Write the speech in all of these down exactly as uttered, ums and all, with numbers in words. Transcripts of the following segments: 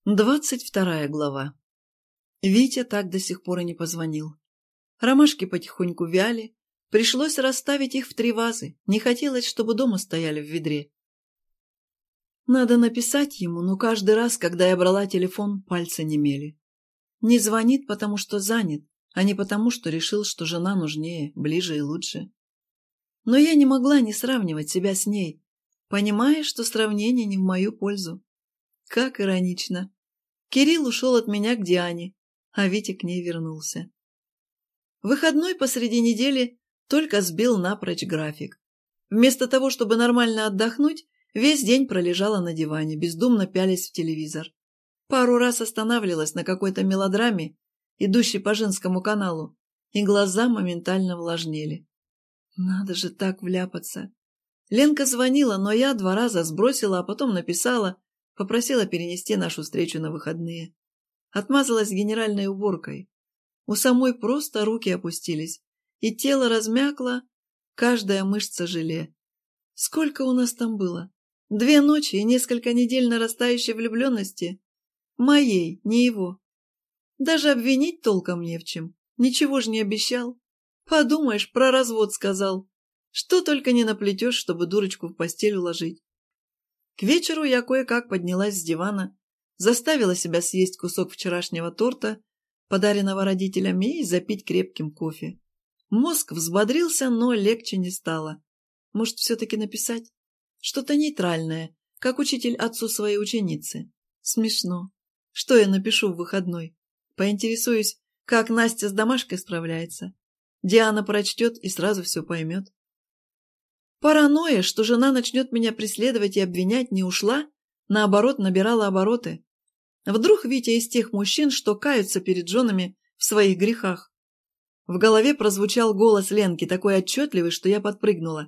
Двадцать вторая глава. Витя так до сих пор и не позвонил. Ромашки потихоньку вяли, пришлось расставить их в три вазы, не хотелось, чтобы дома стояли в ведре. Надо написать ему, но каждый раз, когда я брала телефон, пальцы немели. Не звонит, потому что занят, а не потому, что решил, что жена нужнее, ближе и лучше. Но я не могла не сравнивать себя с ней, понимая, что сравнение не в мою пользу. Как иронично. Кирилл ушел от меня к Диане, а Витя к ней вернулся. Выходной посреди недели только сбил напрочь график. Вместо того, чтобы нормально отдохнуть, весь день пролежала на диване, бездумно пялясь в телевизор. Пару раз останавливалась на какой-то мелодраме, идущей по женскому каналу, и глаза моментально влажнели. Надо же так вляпаться. Ленка звонила, но я два раза сбросила, а потом написала, попросила перенести нашу встречу на выходные. Отмазалась генеральной уборкой. У самой просто руки опустились, и тело размякло, каждая мышца желе. Сколько у нас там было? Две ночи и несколько недель нарастающей влюбленности? Моей, не его. Даже обвинить толком не в чем. Ничего ж не обещал. Подумаешь, про развод сказал. Что только не наплетешь, чтобы дурочку в постель уложить. К вечеру я кое-как поднялась с дивана, заставила себя съесть кусок вчерашнего торта, подаренного родителями, и запить крепким кофе. Мозг взбодрился, но легче не стало. Может, все-таки написать? Что-то нейтральное, как учитель отцу своей ученицы. Смешно. Что я напишу в выходной? Поинтересуюсь, как Настя с домашкой справляется. Диана прочтет и сразу все поймет. Паранойя, что жена начнет меня преследовать и обвинять, не ушла, наоборот, набирала обороты. Вдруг Витя из тех мужчин, что каются перед женами в своих грехах. В голове прозвучал голос Ленки, такой отчетливый, что я подпрыгнула.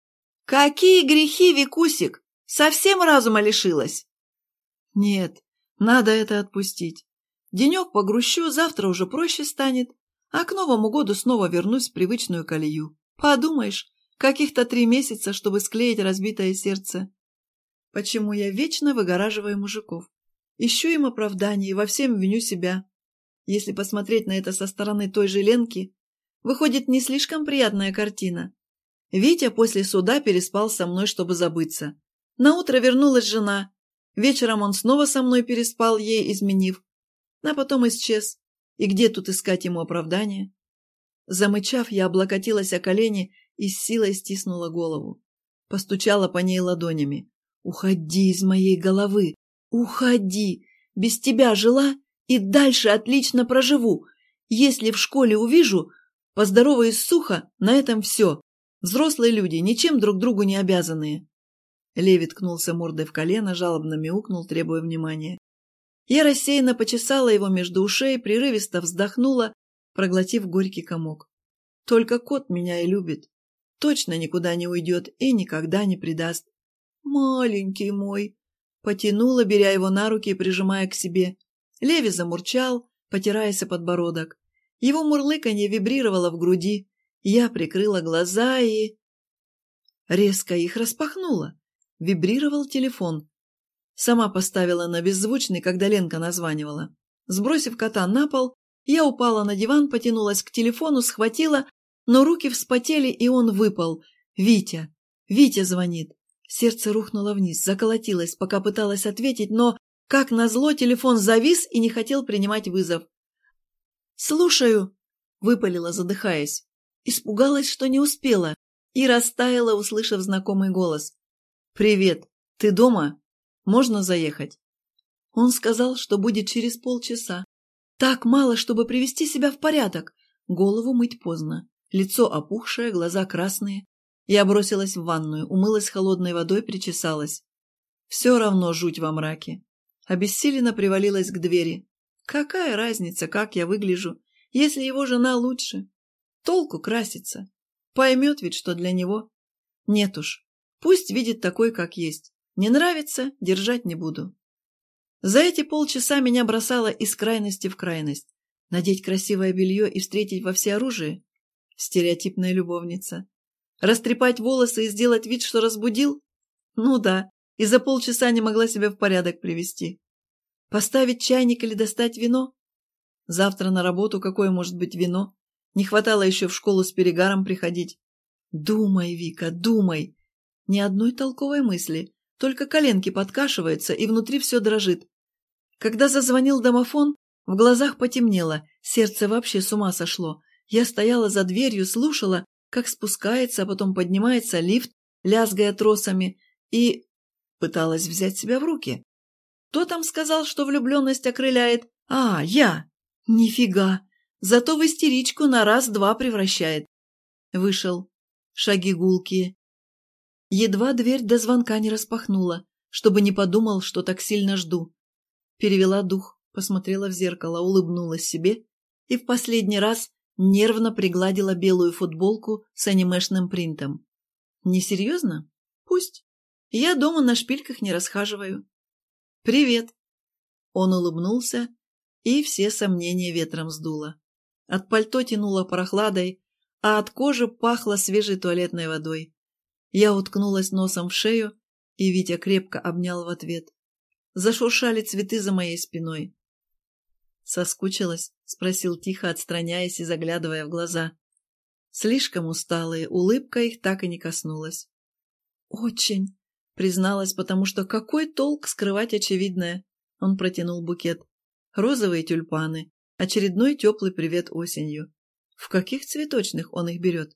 «Какие грехи, Викусик? Совсем разума лишилась?» «Нет, надо это отпустить. Денек погрущу, завтра уже проще станет, а к Новому году снова вернусь в привычную колею. Подумаешь, каких-то три месяца, чтобы склеить разбитое сердце. Почему я вечно выгораживаю мужиков? Ищу им оправданий и во всем виню себя. Если посмотреть на это со стороны той же Ленки, выходит не слишком приятная картина. Витя после суда переспал со мной, чтобы забыться. Наутро вернулась жена. Вечером он снова со мной переспал, ей изменив. А потом исчез. И где тут искать ему оправдания? Замычав, я облокотилась о колени и с силой стиснула голову. Постучала по ней ладонями. «Уходи из моей головы! Уходи! Без тебя жила и дальше отлично проживу. Если в школе увижу, поздороваюсь сухо, на этом все. Взрослые люди, ничем друг другу не обязанные». Леви ткнулся мордой в колено, жалобно мяукнул, требуя внимания. Я рассеянно почесала его между ушей, прерывисто вздохнула, проглотив горький комок. Только кот меня и любит. Точно никуда не уйдет и никогда не предаст. «Маленький мой!» Потянула, беря его на руки и прижимая к себе. Леви замурчал, потираясь о подбородок. Его мурлыканье вибрировало в груди. Я прикрыла глаза и... резко их распахнула. Вибрировал телефон. Сама поставила на беззвучный, когда Ленка названивала. Сбросив кота на пол, я упала на диван, потянулась к телефону, схватила, но руки вспотели, и он выпал. «Витя! Витя звонит!» Сердце рухнуло вниз, заколотилось, пока пыталась ответить, но, как назло, телефон завис и не хотел принимать вызов. «Слушаю!» — выпалила, задыхаясь. Испугалась, что не успела, и растаяла, услышав знакомый голос. «Привет! Ты дома? Можно заехать?» Он сказал, что будет через полчаса. Так мало, чтобы привести себя в порядок. Голову мыть поздно. Лицо опухшее, глаза красные. Я бросилась в ванную, умылась холодной водой, причесалась. Все равно жуть во мраке. Обессиленно привалилась к двери. Какая разница, как я выгляжу, если его жена лучше? Толку краситься. Поймет ведь, что для него. Нет уж. Пусть видит такой, как есть. Не нравится — держать не буду. За эти полчаса меня бросало из крайности в крайность. Надеть красивое белье и встретить во всеоружии? Стереотипная любовница. Растрепать волосы и сделать вид, что разбудил? Ну да, и за полчаса не могла себя в порядок привести. Поставить чайник или достать вино? Завтра на работу какое может быть вино? Не хватало еще в школу с перегаром приходить. Думай, Вика, думай. Ни одной толковой мысли, только коленки подкашиваются, и внутри все дрожит. Когда зазвонил домофон, в глазах потемнело, сердце вообще с ума сошло. Я стояла за дверью, слушала, как спускается, а потом поднимается лифт, лязгая тросами, и пыталась взять себя в руки. Кто там сказал, что влюбленность окрыляет? А, я! Нифига! Зато в истеричку на раз-два превращает. Вышел. Шаги гулкие. Едва дверь до звонка не распахнула, чтобы не подумал, что так сильно жду. Перевела дух, посмотрела в зеркало, улыбнулась себе и в последний раз нервно пригладила белую футболку с анимешным принтом. Несерьезно? Пусть. Я дома на шпильках не расхаживаю. «Привет!» Он улыбнулся, и все сомнения ветром сдуло. От пальто тянуло прохладой, а от кожи пахло свежей туалетной водой. Я уткнулась носом в шею, и Витя крепко обнял в ответ. Зашуршали цветы за моей спиной. «Соскучилась?» — спросил тихо, отстраняясь и заглядывая в глаза. Слишком усталые, улыбка их так и не коснулась. «Очень!» — призналась, потому что какой толк скрывать очевидное? Он протянул букет. Розовые тюльпаны. Очередной теплый привет осенью. В каких цветочных он их берет?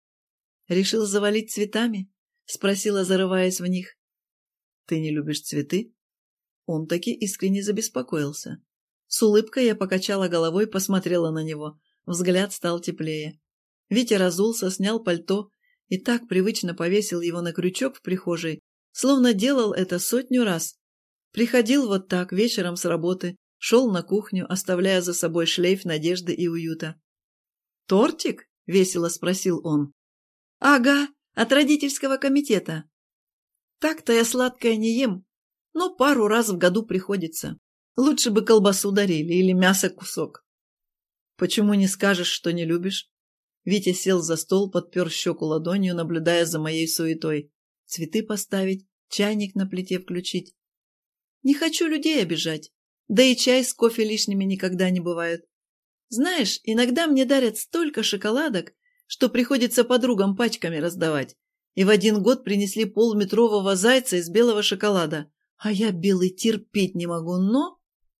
«Решил завалить цветами?» — спросила, зарываясь в них. «Ты не любишь цветы?» Он таки искренне забеспокоился. С улыбкой я покачала головой, посмотрела на него. Взгляд стал теплее. Витя разулся, снял пальто и так привычно повесил его на крючок в прихожей, словно делал это сотню раз. Приходил вот так вечером с работы, шел на кухню, оставляя за собой шлейф надежды и уюта. «Тортик?» — весело спросил он. «Ага, от родительского комитета. Так-то я сладкое не ем, но пару раз в году приходится. Лучше бы колбасу дарили или мясо кусок». «Почему не скажешь, что не любишь?» Витя сел за стол, подпер щеку ладонью, наблюдая за моей суетой. Цветы поставить, чайник на плите включить. Не хочу людей обижать, да и чай с кофе лишними никогда не бывает. Знаешь, иногда мне дарят столько шоколадок, что приходится подругам пачками раздавать. И в один год принесли полметрового зайца из белого шоколада. А я белый терпеть не могу, но...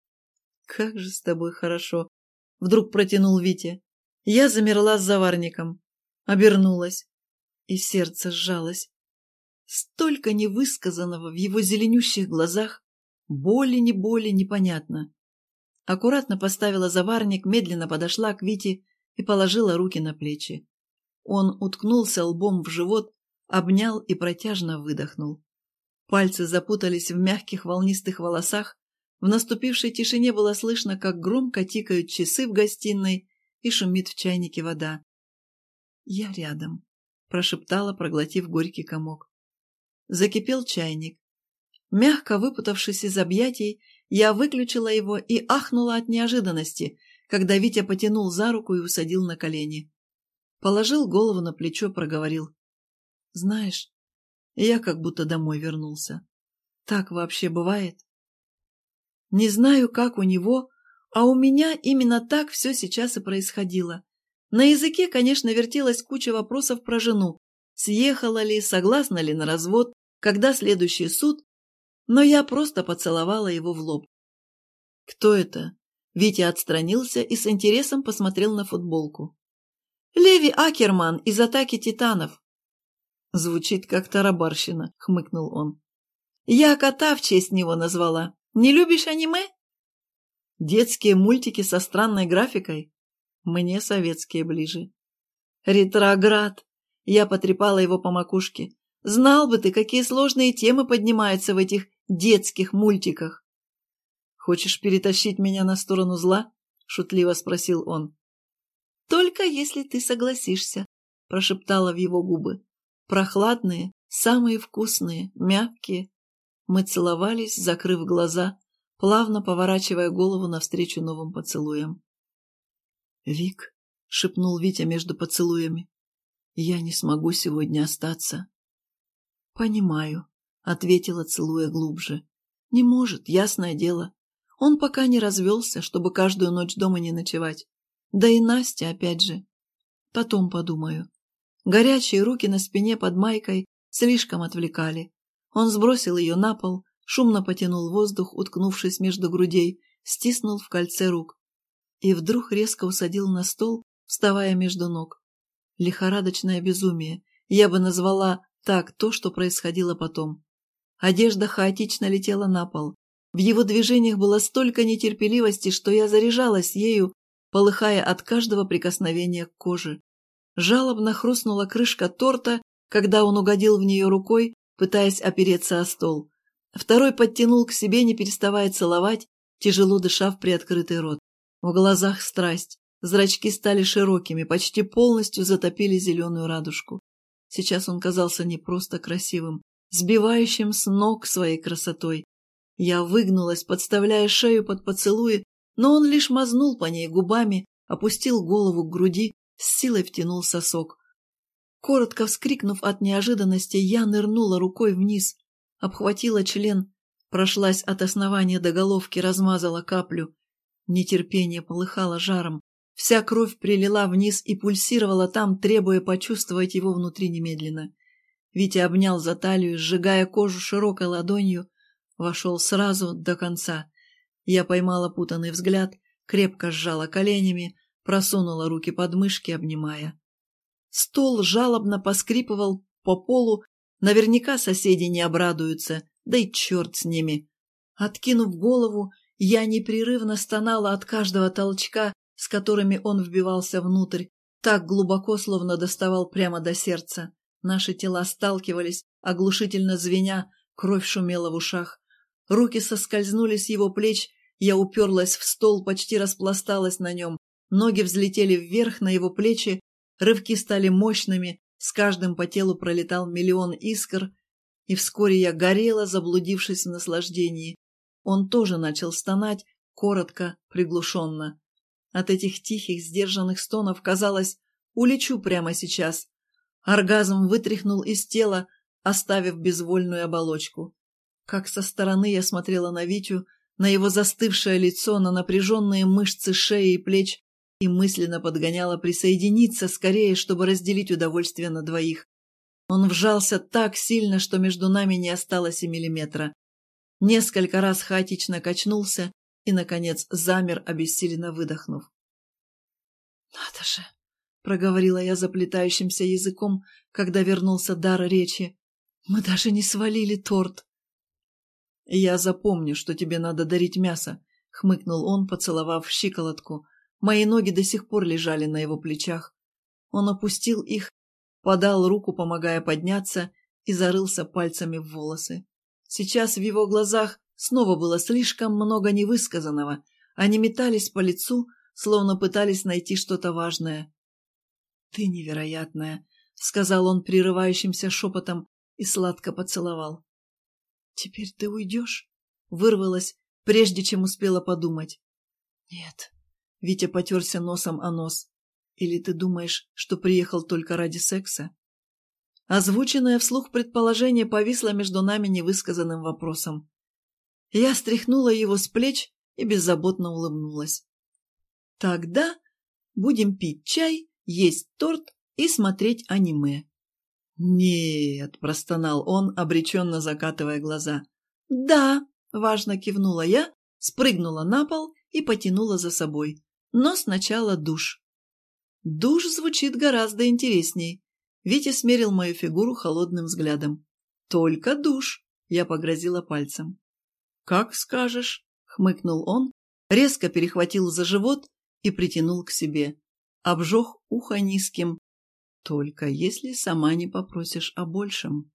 «Как же с тобой хорошо!» — вдруг протянул Витя. Я замерла с заварником, обернулась, и сердце сжалось. Столько невысказанного в его зеленющих глазах, боли не боли, непонятно. Аккуратно поставила заварник, медленно подошла к Вите и положила руки на плечи. Он уткнулся лбом в живот, обнял и протяжно выдохнул. Пальцы запутались в мягких волнистых волосах, в наступившей тишине было слышно, как громко тикают часы в гостиной и шумит в чайнике вода. «Я рядом», — прошептала, проглотив горький комок. Закипел чайник. Мягко выпутавшись из объятий, я выключила его и ахнула от неожиданности, когда Витя потянул за руку и усадил на колени. Положил голову на плечо, проговорил. «Знаешь, я как будто домой вернулся. Так вообще бывает?» Не знаю, как у него, а у меня именно так все сейчас и происходило. На языке, конечно, вертелась куча вопросов про жену. Съехала ли, согласна ли на развод, когда следующий суд, но я просто поцеловала его в лоб. «Кто это?» Витя отстранился и с интересом посмотрел на футболку. «Леви Акерман из «Атаки титанов». «Звучит как тарабарщина», — хмыкнул он. «Я кота в честь него назвала. Не любишь аниме?» «Детские мультики со странной графикой? Мне советские ближе». «Ретроград!» — я потрепала его по макушке. «Знал бы ты, какие сложные темы поднимаются в этих детских мультиках». «Хочешь перетащить меня на сторону зла?» — шутливо спросил он. «Только если ты согласишься», — прошептала в его губы. «Прохладные, самые вкусные, мягкие». Мы целовались, закрыв глаза, плавно поворачивая голову навстречу новым поцелуям. «Вик», — шепнул Витя между поцелуями, — «я не смогу сегодня остаться». «Понимаю», — ответила, целуя глубже. «Не может, ясное дело. Он пока не развелся, чтобы каждую ночь дома не ночевать. Да и Настя, опять же. Потом подумаю. Горячие руки на спине под майкой слишком отвлекали. Он сбросил ее на пол, шумно потянул воздух, уткнувшись между грудей, стиснул в кольце рук. И вдруг резко усадил на стол, вставая между ног. Лихорадочное безумие. Я бы назвала так то, что происходило потом. Одежда хаотично летела на пол. В его движениях было столько нетерпеливости, что я заряжалась ею, полыхая от каждого прикосновения к коже. Жалобно хрустнула крышка торта, когда он угодил в нее рукой, пытаясь опереться о стол. Второй подтянул к себе, не переставая целовать, тяжело дыша в приоткрытый рот. В глазах страсть, зрачки стали широкими, почти полностью затопили зеленую радужку. Сейчас он казался не просто красивым, сбивающим с ног своей красотой. Я выгнулась, подставляя шею под поцелуи, но он лишь мазнул по ней губами, опустил голову к груди, с силой втянул сосок. Коротко вскрикнув от неожиданности, я нырнула рукой вниз, обхватила член, прошлась от основания до головки, размазала каплю. Нетерпение полыхало жаром, вся кровь прилила вниз и пульсировала там, требуя почувствовать его внутри немедленно. Витя обнял за талию, сжигая кожу широкой ладонью, вошел сразу до конца. Я поймала путанный взгляд, крепко сжала коленями, просунула руки под мышки, обнимая. Стол жалобно поскрипывал по полу, наверняка соседи не обрадуются, да и черт с ними. Откинув голову, я непрерывно стонала от каждого толчка, с которыми он вбивался внутрь, так глубоко, словно доставал прямо до сердца. Наши тела сталкивались, оглушительно звеня, кровь шумела в ушах. Руки соскользнули с его плеч, я уперлась в стол, почти распласталась на нем. Ноги взлетели вверх на его плечи, рывки стали мощными, с каждым по телу пролетал миллион искр, и вскоре я горела, заблудившись в наслаждении. Он тоже начал стонать, коротко, приглушенно. От этих тихих, сдержанных стонов, казалось, улечу прямо сейчас. Оргазм вытряхнул из тела, оставив безвольную оболочку. Как со стороны я смотрела на Витю, на его застывшее лицо, на напряженные мышцы шеи и плеч, и мысленно подгоняла присоединиться скорее, чтобы разделить удовольствие на двоих. Он вжался так сильно, что между нами не осталось и миллиметра. Несколько раз хаотично качнулся и, наконец, замер, обессиленно выдохнув. «Надо же!» — проговорила я заплетающимся языком, когда вернулся дар речи. «Мы даже не свалили торт!» «Я запомню, что тебе надо дарить мясо», — хмыкнул он, поцеловав щиколотку. Мои ноги до сих пор лежали на его плечах. Он опустил их, подал руку, помогая подняться, и зарылся пальцами в волосы. Сейчас в его глазах снова было слишком много невысказанного. Они метались по лицу, словно пытались найти что-то важное. «Ты невероятная», — сказал он прерывающимся шепотом и сладко поцеловал. «Теперь ты уйдешь?» — вырвалась, прежде чем успела подумать. «Нет». Витя потерся носом о нос. «Или ты думаешь, что приехал только ради секса?» Озвученное вслух предположение повисло между нами невысказанным вопросом. Я стряхнула его с плеч и беззаботно улыбнулась. «Тогда будем пить чай, есть торт и смотреть аниме». «Нет», — простонал он, обреченно закатывая глаза. «Да», — важно кивнула я, спрыгнула на пол и потянула за собой. «Но сначала душ». «Душ» звучит гораздо интересней. Витя смерил мою фигуру холодным взглядом. «Только душ», — я погрозила пальцем. «Как скажешь», — хмыкнул он, резко перехватил за живот и притянул к себе. Обжег ухо низким. «Только если сама не попросишь о большем».